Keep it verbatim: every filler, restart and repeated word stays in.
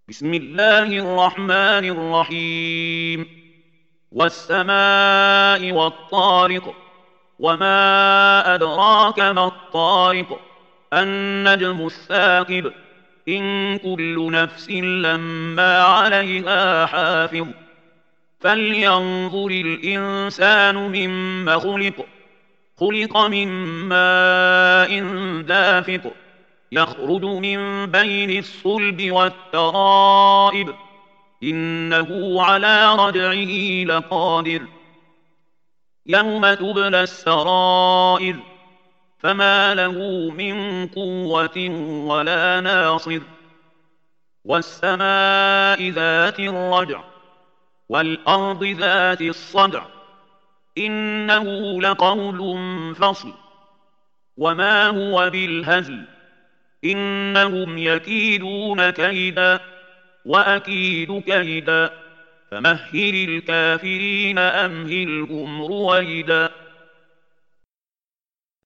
بسم الله الرحمن الرحيم. والسماء والطارق، وما أدراك ما الطارق، النجم الثاقب، إن كل نفس لما عليها حافظ. فلينظر الإنسان مما خلق خلق من ماء دافق، يخرج من بين الصلب والترائب، إنه على رجعه لقادر. يوم تبلى السرائر، فما له من قوة ولا ناصر. والسماء ذات الرجع، والأرض ذات الصدع، إنه لقول فصل، وما هو بالهزل، إنهم يكيدون كيدا وأكيد كيدا، فمهل الكافرين أمهلهم رويدا.